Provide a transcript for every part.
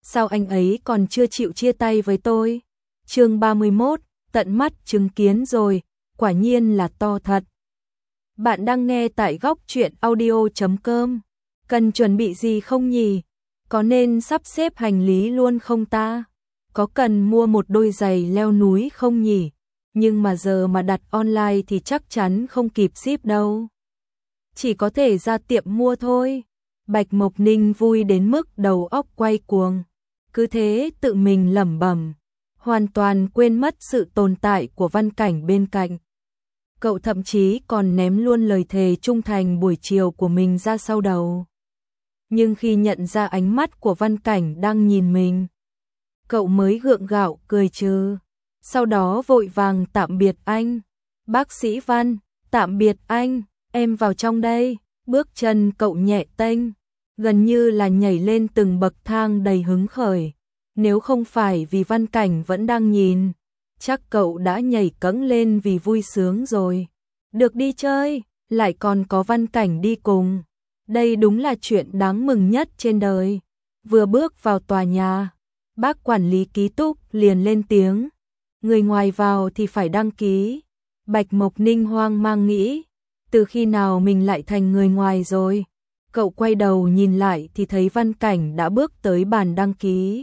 sao anh ấy còn chưa chịu chia tay với tôi? Chương 31, tận mắt chứng kiến rồi, quả nhiên là to thật. Bạn đang nghe tại góc truyện audio.com. Cần chuẩn bị gì không nhỉ? Có nên sắp xếp hành lý luôn không ta? Có cần mua một đôi giày leo núi không nhỉ? Nhưng mà giờ mà đặt online thì chắc chắn không kịp ship đâu. Chỉ có thể ra tiệm mua thôi. Bạch Mộc Ninh vui đến mức đầu óc quay cuồng. Cứ thế tự mình lẩm bẩm, hoàn toàn quên mất sự tồn tại của Văn Cảnh bên cạnh. Cậu thậm chí còn ném luôn lời thề trung thành buổi chiều của mình ra sau đầu. Nhưng khi nhận ra ánh mắt của Văn Cảnh đang nhìn mình, cậu mới gượng gạo cười trừ. Sau đó vội vàng tạm biệt anh. Bác sĩ Văn, tạm biệt anh, em vào trong đây. Bước chân cậu nhẹ tênh, gần như là nhảy lên từng bậc thang đầy hứng khởi. Nếu không phải vì Văn Cảnh vẫn đang nhìn, chắc cậu đã nhảy cẫng lên vì vui sướng rồi. Được đi chơi, lại còn có Văn Cảnh đi cùng. Đây đúng là chuyện đáng mừng nhất trên đời. Vừa bước vào tòa nhà, bác quản lý ký túc liền lên tiếng. Người ngoài vào thì phải đăng ký. Bạch Mộc Ninh hoang mang nghĩ, từ khi nào mình lại thành người ngoài rồi? Cậu quay đầu nhìn lại thì thấy Văn Cảnh đã bước tới bàn đăng ký.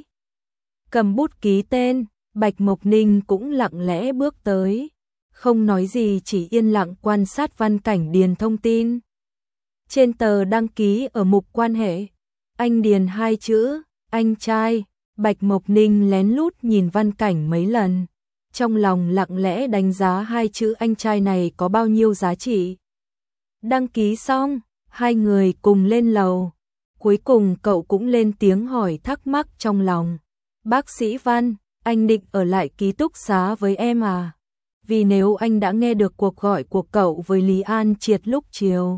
Cầm bút ký tên, Bạch Mộc Ninh cũng lặng lẽ bước tới. Không nói gì, chỉ yên lặng quan sát Văn Cảnh điền thông tin. Trên tờ đăng ký ở mục quan hệ, anh điền 2 chữ, anh trai. Bạch Mộc Ninh lén lút nhìn Văn Cảnh mấy lần. Trong lòng lặng lẽ đánh giá 2 chữ anh trai này có bao nhiêu giá trị. Đăng ký xong, hai người cùng lên lầu. Cuối cùng cậu cũng lên tiếng hỏi thắc mắc trong lòng. Bác sĩ Văn, anh định ở lại ký túc xá với em à? Vì nếu anh đã nghe được cuộc gọi của cậu với Lý An Triệt lúc chiều,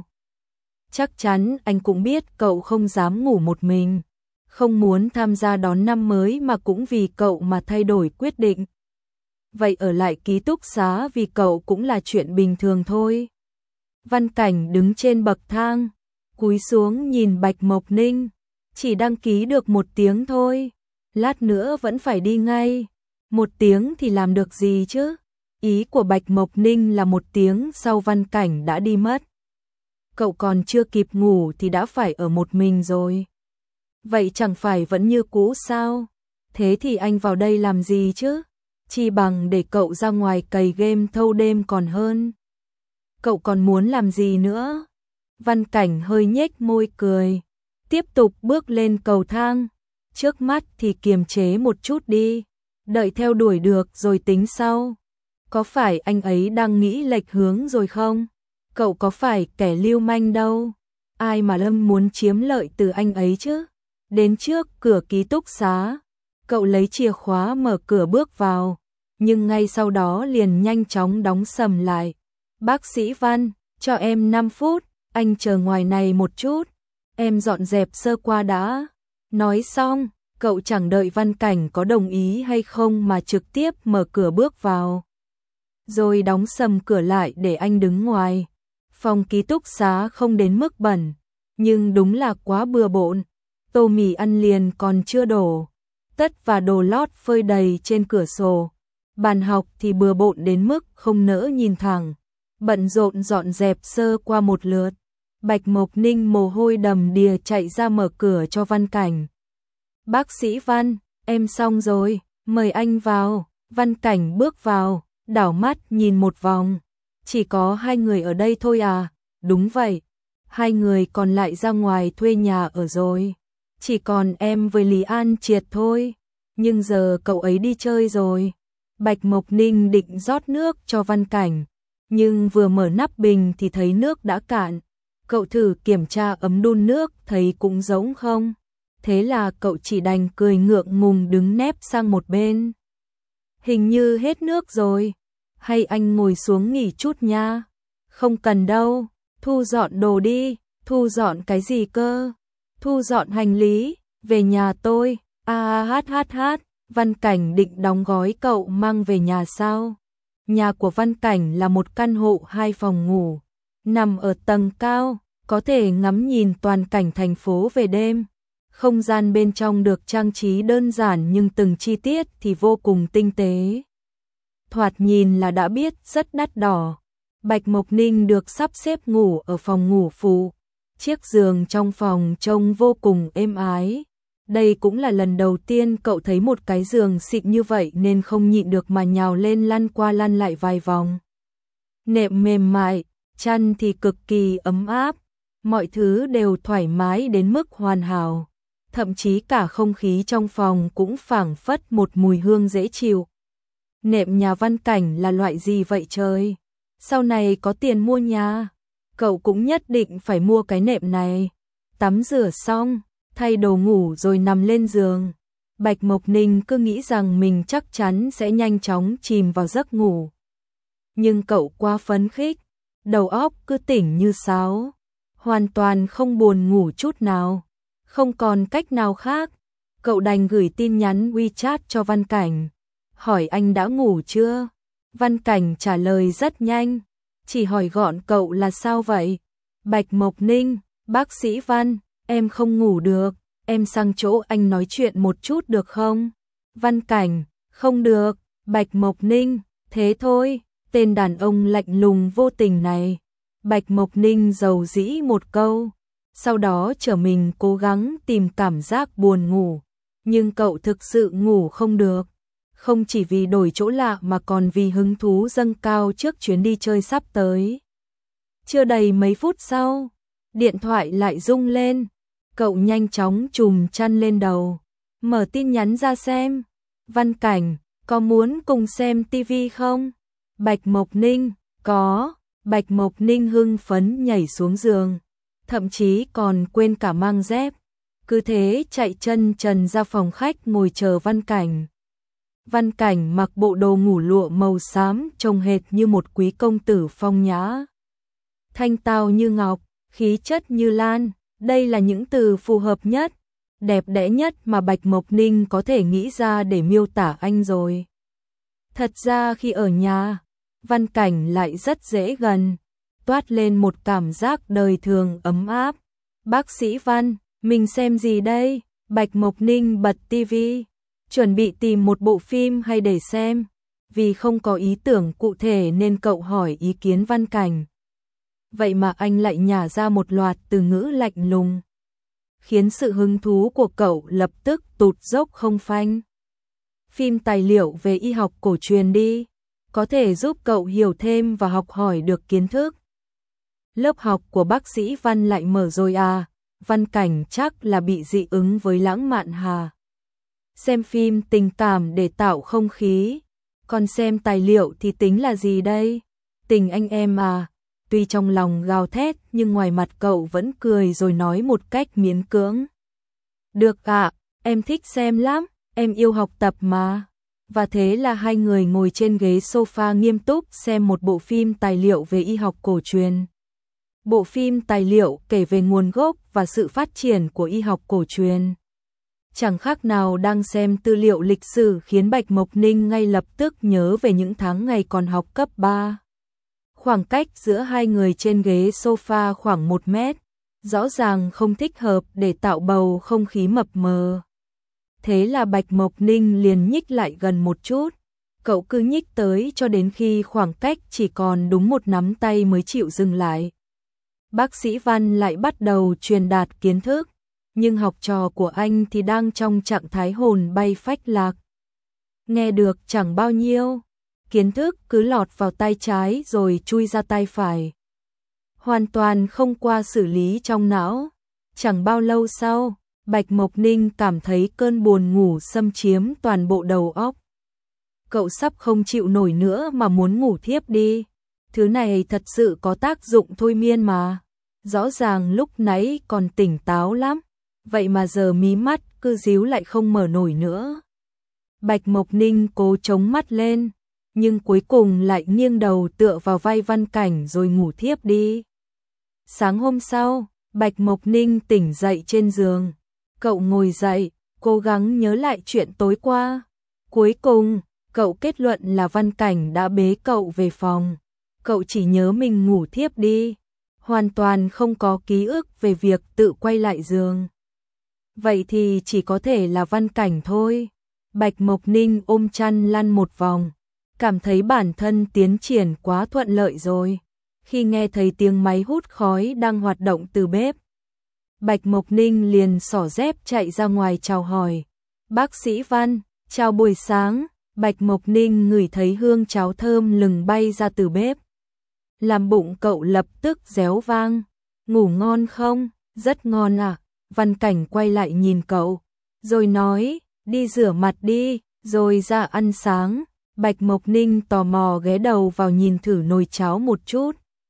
chắc chắn anh cũng biết cậu không dám ngủ một mình, không muốn tham gia đón năm mới mà cũng vì cậu mà thay đổi quyết định. Vậy ở lại ký túc xá vì cậu cũng là chuyện bình thường thôi. Văn Cảnh đứng trên bậc thang, cúi xuống nhìn Bạch Mộc Ninh. Chỉ đăng ký được 1 tiếng thôi, lát nữa vẫn phải đi ngay. 1 tiếng thì làm được gì chứ? Ý của Bạch Mộc Ninh là 1 tiếng sau Văn Cảnh đã đi mất. Cậu còn chưa kịp ngủ thì đã phải ở một mình rồi. Vậy chẳng phải vẫn như cũ sao? Thế thì anh vào đây làm gì chứ? Chi bằng để cậu ra ngoài cày game thâu đêm còn hơn. Cậu còn muốn làm gì nữa? Văn Cảnh hơi nhếch môi cười, tiếp tục bước lên cầu thang. Trước mắt thì kiềm chế một chút đi, đợi theo đuổi được rồi tính sau. Có phải anh ấy đang nghĩ lệch hướng rồi không? Cậu có phải kẻ lưu manh đâu. Ai mà Lâm muốn chiếm lợi từ anh ấy chứ? Đến trước cửa ký túc xá, cậu lấy chìa khóa mở cửa bước vào, nhưng ngay sau đó liền nhanh chóng đóng sầm lại. Bác sĩ Văn, cho em 5 phút, anh chờ ngoài này một chút, em dọn dẹp sơ qua đã. Nói xong, cậu chẳng đợi Văn Cảnh có đồng ý hay không mà trực tiếp mở cửa bước vào, rồi đóng sầm cửa lại để anh đứng ngoài. Phòng ký túc xá không đến mức bẩn, nhưng đúng là quá bừa bộn. Tô mì ăn liền còn chưa đổ, tất và đồ lót phơi đầy trên cửa sổ. Bàn học thì bừa bộn đến mức không nỡ nhìn thẳng. Bận rộn dọn dẹp sơ qua một lượt, Bạch Mộc Ninh mồ hôi đầm đìa chạy ra mở cửa cho Văn Cảnh. Bác sĩ Văn, em xong rồi, mời anh vào. Văn Cảnh bước vào, đảo mắt nhìn một vòng. Chỉ có 2 người ở đây thôi à? Đúng vậy, 2 người còn lại ra ngoài thuê nhà ở rồi. Chỉ còn em với Lý An Triệt thôi. Nhưng giờ cậu ấy đi chơi rồi. Bạch Mộc Ninh định rót nước cho Văn Cảnh, nhưng vừa mở nắp bình thì thấy nước đã cạn. Cậu thử kiểm tra ấm đun nước thấy cũng giống không. Thế là cậu chỉ đành cười ngượng ngùng đứng nép sang một bên. Hình như hết nước rồi. Hay anh ngồi xuống nghỉ chút nha. Không cần đâu, thu dọn đồ đi. Thu dọn cái gì cơ? Thu dọn hành lý, về nhà tôi. Hát. Văn Cảnh định đóng gói cậu mang về nhà sao? Nhà của Văn Cảnh là một căn hộ 2 phòng ngủ, nằm ở tầng cao, có thể ngắm nhìn toàn cảnh thành phố về đêm. Không gian bên trong được trang trí đơn giản nhưng từng chi tiết thì vô cùng tinh tế. Thoạt nhìn là đã biết rất đắt đỏ. Bạch Mộc Ninh được sắp xếp ngủ ở phòng ngủ phụ. Chiếc giường trong phòng trông vô cùng êm ái. Đây cũng là lần đầu tiên cậu thấy một cái giường xịn như vậy nên không nhịn được mà nhào lên lăn qua lăn lại vài vòng. Nệm mềm mại, chăn thì cực kỳ ấm áp, mọi thứ đều thoải mái đến mức hoàn hảo. Thậm chí cả không khí trong phòng cũng phảng phất một mùi hương dễ chịu. Nệm nhà Văn Cảnh là loại gì vậy trời? Sau này có tiền mua nhà, cậu cũng nhất định phải mua cái nệm này. Tắm rửa xong, thay đồ ngủ rồi nằm lên giường. Bạch Mộc Ninh cứ nghĩ rằng mình chắc chắn sẽ nhanh chóng chìm vào giấc ngủ. Nhưng cậu quá phấn khích, đầu óc cứ tỉnh như sáo, hoàn toàn không buồn ngủ chút nào. Không còn cách nào khác, cậu đành gửi tin nhắn WeChat cho Văn Cảnh, hỏi anh đã ngủ chưa? Văn Cảnh trả lời rất nhanh, chỉ hỏi gọn cậu là sao vậy? Bạch Mộc Ninh, bác sĩ Văn, em không ngủ được, em sang chỗ anh nói chuyện một chút được không? Văn Cảnh, không được. Bạch Mộc Ninh, thế thôi, tên đàn ông lạnh lùng vô tình này. Bạch Mộc Ninh dầu dĩ một câu, sau đó trở mình cố gắng tìm cảm giác buồn ngủ, nhưng cậu thực sự ngủ không được. Không chỉ vì đổi chỗ lạ mà còn vì hứng thú dâng cao trước chuyến đi chơi sắp tới. Chưa đầy mấy phút sau, điện thoại lại rung lên. Cậu nhanh chóng trùm chăn lên đầu, mở tin nhắn ra xem. Văn Cảnh, có muốn cùng xem tivi không? Bạch Mộc Ninh, có. Bạch Mộc Ninh hưng phấn nhảy xuống giường, thậm chí còn quên cả mang dép. Cứ thế chạy chân trần ra phòng khách ngồi chờ Văn Cảnh. Văn Cảnh mặc bộ đồ ngủ lụa màu xám trông hệt như một quý công tử phong nhã. Thanh tao như ngọc, khí chất như lan, đây là những từ phù hợp nhất, đẹp đẽ nhất mà Bạch Mộc Ninh có thể nghĩ ra để miêu tả anh rồi. Thật ra khi ở nhà, Văn Cảnh lại rất dễ gần, toát lên một cảm giác đời thường ấm áp. Bác sĩ Văn, mình xem gì đây? Bạch Mộc Ninh bật tivi, chuẩn bị tìm một bộ phim hay để xem. Vì không có ý tưởng cụ thể nên cậu hỏi ý kiến Văn Cảnh. Vậy mà anh lại nhả ra một loạt từ ngữ lạnh lùng, khiến sự hứng thú của cậu lập tức tụt dốc không phanh. Phim tài liệu về y học cổ truyền đi, có thể giúp cậu hiểu thêm và học hỏi được kiến thức. Lớp học của bác sĩ Văn lại mở rồi à? Văn Cảnh chắc là bị dị ứng với lãng mạn hà. Xem phim tình cảm để tạo không khí, còn xem tài liệu thì tính là gì đây? Tình anh em à? Tuy trong lòng gào thét nhưng ngoài mặt cậu vẫn cười rồi nói một cách miễn cưỡng. Được ạ, em thích xem lắm, em yêu học tập mà. Và thế là hai người ngồi trên ghế sofa nghiêm túc xem một bộ phim tài liệu về y học cổ truyền. Bộ phim tài liệu kể về nguồn gốc và sự phát triển của y học cổ truyền. Chẳng khác nào đang xem tư liệu lịch sử, khiến Bạch Mộc Ninh ngay lập tức nhớ về những tháng ngày còn học cấp 3. Khoảng cách giữa hai người trên ghế sofa khoảng 1 mét, rõ ràng không thích hợp để tạo bầu không khí mập mờ. Thế là Bạch Mộc Ninh liền nhích lại gần một chút, cậu cứ nhích tới cho đến khi khoảng cách chỉ còn đúng một nắm tay mới chịu dừng lại. Bác sĩ Văn lại bắt đầu truyền đạt kiến thức, nhưng học trò của anh thì đang trong trạng thái hồn bay phách lạc. Nghe được chẳng bao nhiêu, kiến thức cứ lọt vào tay trái rồi chui ra tay phải, hoàn toàn không qua xử lý trong não. Chẳng bao lâu sau, Bạch Mộc Ninh cảm thấy cơn buồn ngủ xâm chiếm toàn bộ đầu óc. Cậu sắp không chịu nổi nữa mà muốn ngủ thiếp đi. Thứ này thật sự có tác dụng thôi miên mà. Rõ ràng lúc nãy còn tỉnh táo lắm, vậy mà giờ mí mắt cứ díu lại không mở nổi nữa. Bạch Mộc Ninh cố chống mắt lên, nhưng cuối cùng lại nghiêng đầu tựa vào vai Văn Cảnh rồi ngủ thiếp đi. Sáng hôm sau, Bạch Mộc Ninh tỉnh dậy trên giường. Cậu ngồi dậy, cố gắng nhớ lại chuyện tối qua. Cuối cùng, cậu kết luận là Văn Cảnh đã bế cậu về phòng. Cậu chỉ nhớ mình ngủ thiếp đi, hoàn toàn không có ký ức về việc tự quay lại giường. Vậy thì chỉ có thể là Văn Cảnh thôi. Bạch Mộc Ninh ôm chăn lăn một vòng, cảm thấy bản thân tiến triển quá thuận lợi rồi. Khi nghe thấy tiếng máy hút khói đang hoạt động từ bếp, Bạch Mộc Ninh liền xỏ dép chạy ra ngoài chào hỏi. Bác sĩ Văn, chào buổi sáng. Bạch Mộc Ninh ngửi thấy hương cháo thơm lừng bay ra từ bếp. Làm bụng cậu lập tức réo vang. Ngủ ngon không? Rất ngon ạ. Văn Cảnh quay lại nhìn cậu, rồi nói, đi rửa mặt đi, rồi ra ăn sáng. Bạch Mộc Ninh tò mò ghé đầu vào nhìn thử nồi cháo một chút.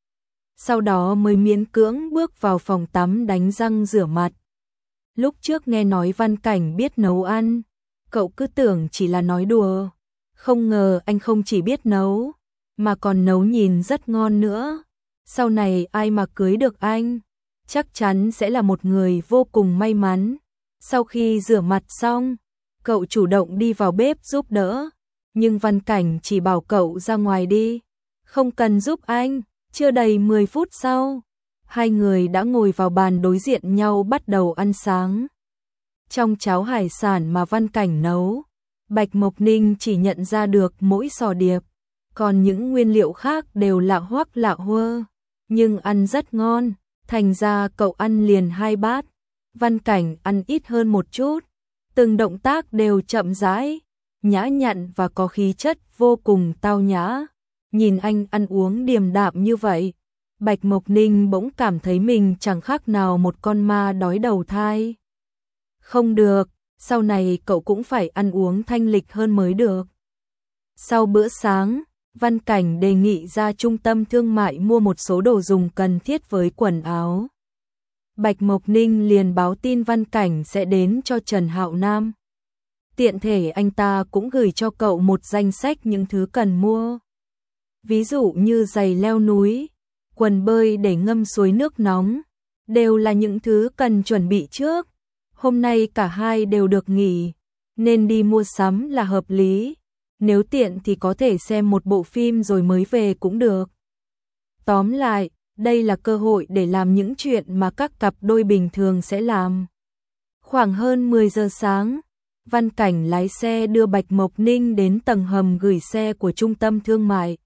Sau đó mới miễn cưỡng bước vào phòng tắm đánh răng rửa mặt. Lúc trước nghe nói Văn Cảnh biết nấu ăn, cậu cứ tưởng chỉ là nói đùa. Không ngờ anh không chỉ biết nấu, mà còn nấu nhìn rất ngon nữa. Sau này ai mà cưới được anh, chắc chắn sẽ là một người vô cùng may mắn. Sau khi rửa mặt xong, cậu chủ động đi vào bếp giúp đỡ. Nhưng Văn Cảnh chỉ bảo cậu ra ngoài đi, không cần giúp anh. Chưa đầy 10 phút sau, hai người đã ngồi vào bàn đối diện nhau bắt đầu ăn sáng. Trong cháo hải sản mà Văn Cảnh nấu, Bạch Mộc Ninh chỉ nhận ra được mỗi sò điệp, còn những nguyên liệu khác đều lạ hoắc lạ huơ, nhưng ăn rất ngon, thành ra cậu ăn liền 2 bát. Văn Cảnh ăn ít hơn một chút, từng động tác đều chậm rãi, nhã nhặn và có khí chất vô cùng tao nhã. Nhìn anh ăn uống điềm đạm như vậy, Bạch Mộc Ninh bỗng cảm thấy mình chẳng khác nào một con ma đói đầu thai. Không được, sau này cậu cũng phải ăn uống thanh lịch hơn mới được. Sau bữa sáng, Văn Cảnh đề nghị ra trung tâm thương mại mua một số đồ dùng cần thiết với quần áo. Bạch Mộc Ninh liền báo tin Văn Cảnh sẽ đến cho Trần Hạo Nam. Tiện thể anh ta cũng gửi cho cậu một danh sách những thứ cần mua. Ví dụ như giày leo núi, quần bơi để ngâm suối nước nóng, đều là những thứ cần chuẩn bị trước. Hôm nay cả hai đều được nghỉ, nên đi mua sắm là hợp lý. Nếu tiện thì có thể xem một bộ phim rồi mới về cũng được. Tóm lại, đây là cơ hội để làm những chuyện mà các cặp đôi bình thường sẽ làm. Khoảng hơn 10 giờ sáng, Văn Cảnh lái xe đưa Bạch Mộc Ninh đến tầng hầm gửi xe của trung tâm thương mại.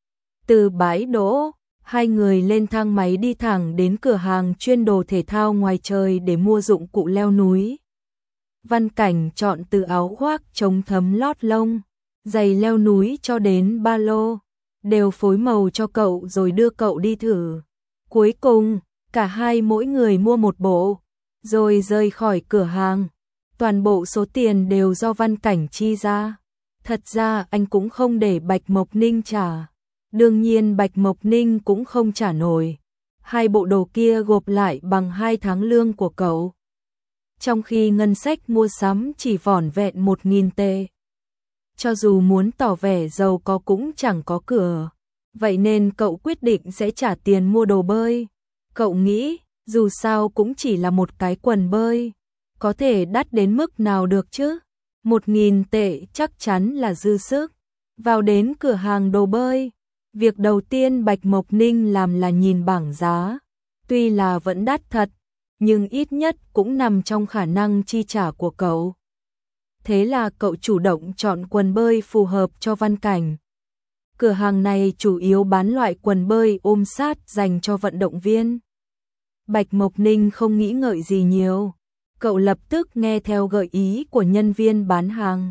Từ bãi đỗ, hai người lên thang máy đi thẳng đến cửa hàng chuyên đồ thể thao ngoài trời để mua dụng cụ leo núi. Văn Cảnh chọn từ áo khoác chống thấm lót lông, giày leo núi cho đến ba lô, đều phối màu cho cậu rồi đưa cậu đi thử. Cuối cùng, cả hai mỗi người mua một bộ, rồi rời khỏi cửa hàng. Toàn bộ số tiền đều do Văn Cảnh chi ra. Thật ra anh cũng không để Bạch Mộc Ninh trả. Đương nhiên Bạch Mộc Ninh cũng không trả nổi. Hai bộ đồ kia gộp lại bằng 2 tháng lương của cậu. Trong khi ngân sách mua sắm chỉ vỏn vẹn 1.000 tệ. Cho dù muốn tỏ vẻ giàu có cũng chẳng có cửa. Vậy nên cậu quyết định sẽ trả tiền mua đồ bơi. Cậu nghĩ, dù sao cũng chỉ là một cái quần bơi, có thể đắt đến mức nào được chứ? 1.000 tệ chắc chắn là dư sức. Vào đến cửa hàng đồ bơi, việc đầu tiên Bạch Mộc Ninh làm là nhìn bảng giá. Tuy là vẫn đắt thật, nhưng ít nhất cũng nằm trong khả năng chi trả của cậu. Thế là cậu chủ động chọn quần bơi phù hợp cho Văn Cảnh. Cửa hàng này chủ yếu bán loại quần bơi ôm sát dành cho vận động viên. Bạch Mộc Ninh không nghĩ ngợi gì nhiều. Cậu lập tức nghe theo gợi ý của nhân viên bán hàng.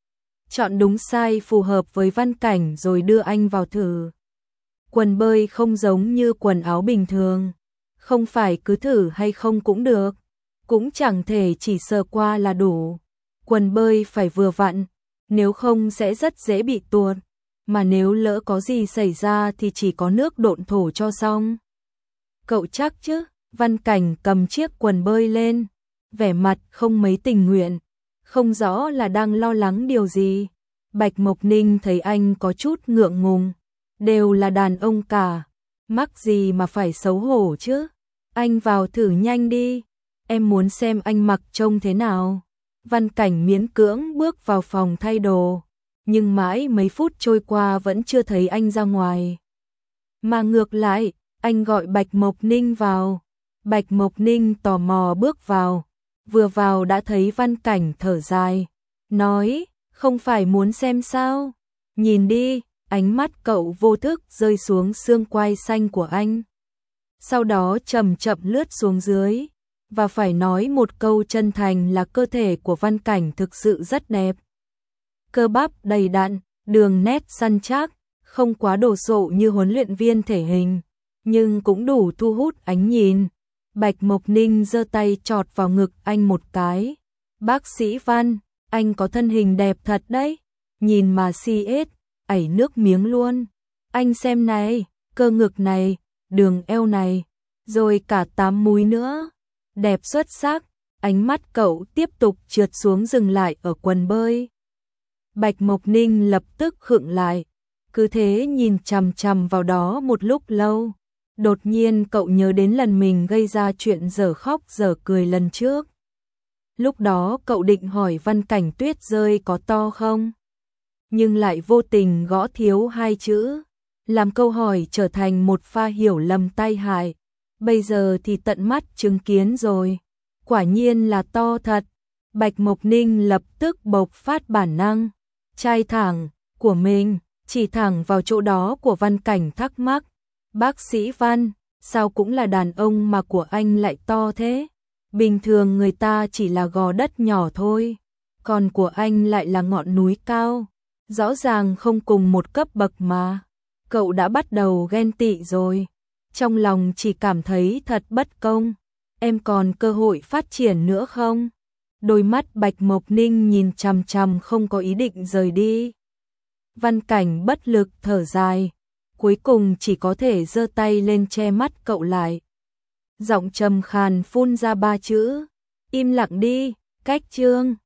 Chọn đúng size phù hợp với Văn Cảnh rồi đưa anh vào thử. Quần bơi không giống như quần áo bình thường. Không phải cứ thử hay không cũng được. Cũng chẳng thể chỉ sờ qua là đủ. Quần bơi phải vừa vặn, nếu không sẽ rất dễ bị tuột. Mà nếu lỡ có gì xảy ra thì chỉ có nước độn thổ cho xong. Cậu chắc chứ? Văn Cảnh cầm chiếc quần bơi lên, vẻ mặt không mấy tình nguyện, không rõ là đang lo lắng điều gì. Bạch Mộc Ninh thấy anh có chút ngượng ngùng, đều là đàn ông cả, mắc gì mà phải xấu hổ chứ. Anh vào thử nhanh đi, em muốn xem anh mặc trông thế nào. Văn Cảnh miễn cưỡng bước vào phòng thay đồ, nhưng mãi mấy phút trôi qua vẫn chưa thấy anh ra ngoài. Mà ngược lại, anh gọi Bạch Mộc Ninh vào. Bạch Mộc Ninh tò mò bước vào, vừa vào đã thấy Văn Cảnh thở dài, nói, không phải muốn xem sao? Nhìn đi, ánh mắt cậu vô thức rơi xuống xương quai xanh của anh. Sau đó chậm chậm lướt xuống dưới, và phải nói một câu chân thành là cơ thể của Văn Cảnh thực sự rất đẹp. Cơ bắp đầy đặn, đường nét săn chắc, không quá đồ sộ như huấn luyện viên thể hình, nhưng cũng đủ thu hút ánh nhìn. Bạch Mộc Ninh giơ tay chọt vào ngực anh một cái. Bác sĩ Văn, anh có thân hình đẹp thật đấy. Nhìn mà si ết, ảy nước miếng luôn. Anh xem này, cơ ngực này, đường eo này, rồi cả 8 múi nữa. Đẹp xuất sắc, ánh mắt cậu tiếp tục trượt xuống dừng lại ở quần bơi. Bạch Mộc Ninh lập tức khựng lại, cứ thế nhìn chằm chằm vào đó một lúc lâu. Đột nhiên cậu nhớ đến lần mình gây ra chuyện dở khóc dở cười lần trước. Lúc đó cậu định hỏi Văn Cảnh tuyết rơi có to không? Nhưng lại vô tình gõ thiếu 2 chữ, làm câu hỏi trở thành một pha hiểu lầm tai hại. Bây giờ thì tận mắt chứng kiến rồi, quả nhiên là to thật. Bạch Mộc Ninh lập tức bộc phát bản năng, chai thẳng của mình, chỉ thẳng vào chỗ đó của Văn Cảnh thắc mắc. Bác sĩ Văn, sao cũng là đàn ông mà của anh lại to thế? Bình thường người ta chỉ là gò đất nhỏ thôi, còn của anh lại là ngọn núi cao, rõ ràng không cùng một cấp bậc mà. Cậu đã bắt đầu ghen tị rồi, trong lòng chỉ cảm thấy thật bất công. Em còn cơ hội phát triển nữa không? Đôi mắt Bạch Mộc Ninh nhìn chằm chằm không có ý định rời đi. Văn Cảnh bất lực thở dài, cuối cùng chỉ có thể giơ tay lên che mắt cậu lại. Giọng trầm khàn phun ra 3 chữ, im lặng đi, cách chương.